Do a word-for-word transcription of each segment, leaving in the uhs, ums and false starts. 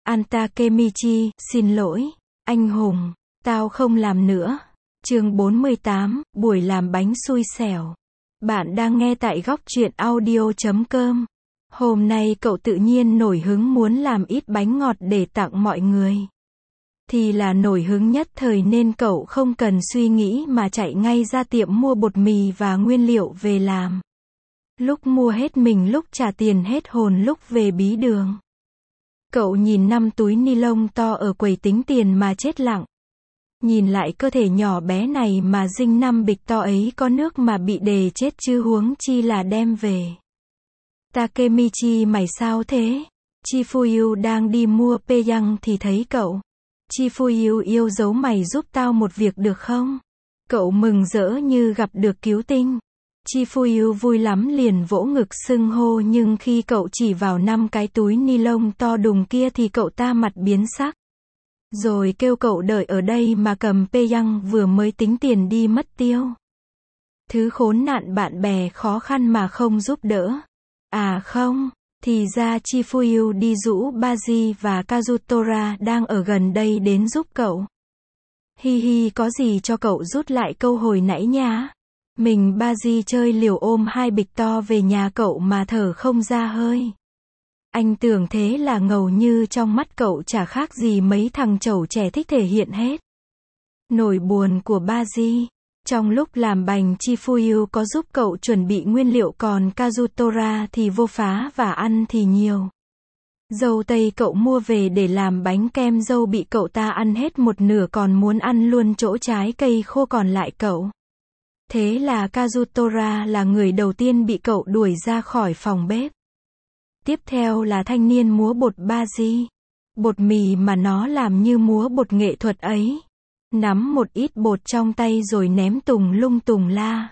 An Takemichi, xin lỗi, anh hùng, tao không làm nữa. Chương bốn mươi tám, buổi làm bánh xui xẻo. Bạn đang nghe tại góc truyện audio chấm com. Hôm nay cậu tự nhiên nổi hứng muốn làm ít bánh ngọt để tặng mọi người. Thì là nổi hứng nhất thời nên cậu không cần suy nghĩ mà chạy ngay ra tiệm mua bột mì và nguyên liệu về làm. Lúc mua hết mình, lúc trả tiền hết hồn, lúc về bí đường. Cậu nhìn năm túi ni lông to ở quầy tính tiền mà chết lặng. Nhìn lại cơ thể nhỏ bé này mà dinh năm bịch to ấy có nước mà bị đề chết chứ huống chi là đem về. Takemichi, mày sao thế? Chifuyu đang đi mua peyang thì thấy cậu. Chifuyu yêu dấu, mày giúp tao một việc được không? Cậu mừng rỡ như gặp được cứu tinh. Chifuyu vui lắm liền vỗ ngực xưng hô, nhưng khi cậu chỉ vào năm cái túi ni lông to đùng kia thì cậu ta mặt biến sắc. Rồi kêu cậu đợi ở đây mà cầm peyang vừa mới tính tiền đi mất tiêu. Thứ khốn nạn, bạn bè khó khăn mà không giúp đỡ. À không, thì ra Chifuyu đi rũ Baji và Kazutora đang ở gần đây đến giúp cậu. Hi hi, có gì cho cậu rút lại câu hồi nãy nhá. Mình Baji chơi liều ôm hai bịch to về nhà cậu mà thở không ra hơi. Anh tưởng thế là ngầu, như trong mắt cậu chả khác gì mấy thằng trẩu trẻ thích thể hiện hết. Nỗi buồn của Baji. Trong lúc làm bánh, Chifuyu có giúp cậu chuẩn bị nguyên liệu, còn Kazutora thì vô phá và ăn thì nhiều. Dâu tây cậu mua về để làm bánh kem dâu bị cậu ta ăn hết một nửa, còn muốn ăn luôn chỗ trái cây khô còn lại cậu. Thế là Kazutora là người đầu tiên bị cậu đuổi ra khỏi phòng bếp. Tiếp theo là thanh niên múa bột Baji. Bột mì mà nó làm như múa bột nghệ thuật ấy. Nắm một ít bột trong tay rồi ném tùng lung tùng la.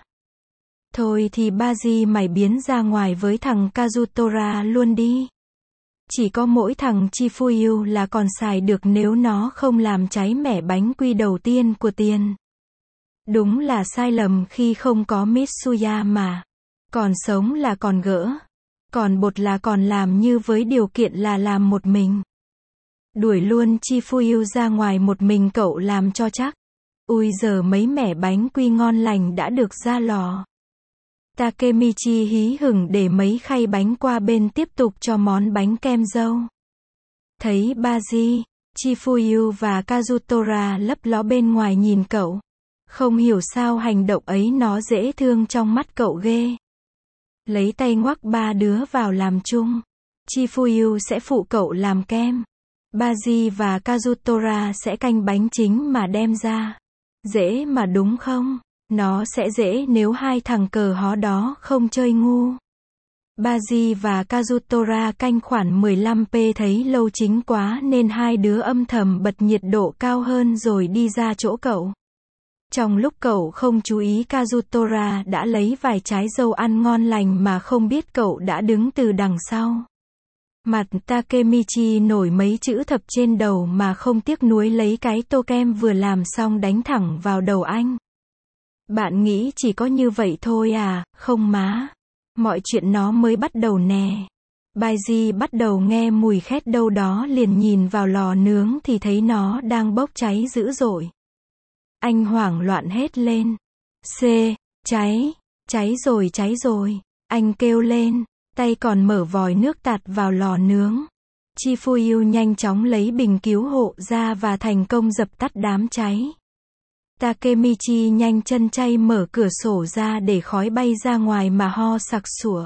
Thôi thì Baji, mày biến ra ngoài với thằng Kazutora luôn đi. Chỉ có mỗi thằng Chifuyu là còn xài được nếu nó không làm cháy mẻ bánh quy đầu tiên của tiền. Đúng là sai lầm khi không có Mitsuya mà. Còn sống là còn gỡ. Còn bột là còn làm, như với điều kiện là làm một mình. Đuổi luôn Chifuyu ra ngoài một mình cậu làm cho chắc. Ui giờ mấy mẻ bánh quy ngon lành đã được ra lò. Takemichi hí hửng để mấy khay bánh qua bên tiếp tục cho món bánh kem dâu. Thấy Baji, Chifuyu và Kazutora lấp ló bên ngoài nhìn cậu. Không hiểu sao hành động ấy nó dễ thương trong mắt cậu ghê. Lấy tay ngoắc ba đứa vào làm chung. Chifuyu sẽ phụ cậu làm kem. Baji và Kazutora sẽ canh bánh chính mà đem ra. Dễ mà đúng không? Nó sẽ dễ nếu hai thằng cờ hó đó không chơi ngu. Baji và Kazutora canh khoảng mười lăm phút thấy lâu chính quá nên hai đứa âm thầm bật nhiệt độ cao hơn rồi đi ra chỗ cậu. Trong lúc cậu không chú ý, Kazutora đã lấy vài trái dâu ăn ngon lành mà không biết cậu đã đứng từ đằng sau. Mặt Takemichi nổi mấy chữ thập trên đầu mà không tiếc nuối lấy cái tô kem vừa làm xong đánh thẳng vào đầu anh. Bạn nghĩ chỉ có như vậy thôi à? Không má. Mọi chuyện nó mới bắt đầu nè. Baji bắt đầu nghe mùi khét đâu đó liền nhìn vào lò nướng thì thấy nó đang bốc cháy dữ dội. Anh hoảng loạn hét lên. C, cháy, cháy rồi, cháy rồi. Anh kêu lên, tay còn mở vòi nước tạt vào lò nướng. Chifuyu nhanh chóng lấy bình cứu hộ ra và thành công dập tắt đám cháy. Takemichi nhanh chân chay mở cửa sổ ra để khói bay ra ngoài mà ho sặc sủa.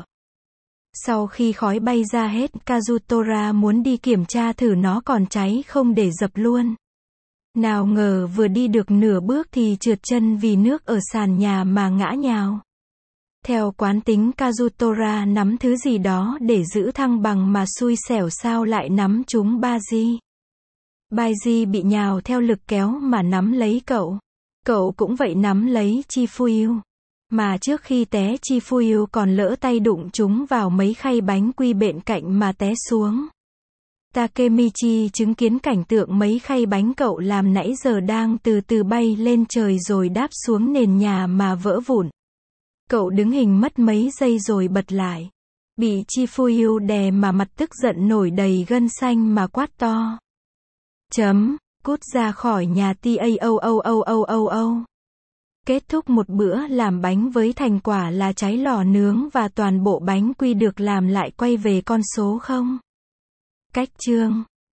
Sau khi khói bay ra hết, Kazutora muốn đi kiểm tra thử nó còn cháy không để dập luôn. Nào ngờ vừa đi được nửa bước thì trượt chân vì nước ở sàn nhà mà ngã nhào. Theo quán tính, Kazutora nắm thứ gì đó để giữ thăng bằng mà xui xẻo sao lại nắm trúng Baji. Baji bị nhào theo lực kéo mà nắm lấy cậu. Cậu cũng vậy nắm lấy Chifuyu. Mà trước khi té, Chifuyu còn lỡ tay đụng chúng vào mấy khay bánh quy bên cạnh mà té xuống. Takemichi chứng kiến cảnh tượng mấy khay bánh cậu làm nãy giờ đang từ từ bay lên trời rồi đáp xuống nền nhà mà vỡ vụn. Cậu đứng hình mất mấy giây rồi bật lại. Bị Chifuyu đè mà mặt tức giận nổi đầy gân xanh mà quát to. Chấm, cút ra khỏi nhà tao. Kết thúc một bữa làm bánh với thành quả là cháy lò nướng và toàn bộ bánh quy được làm lại quay về con số không. Cách chương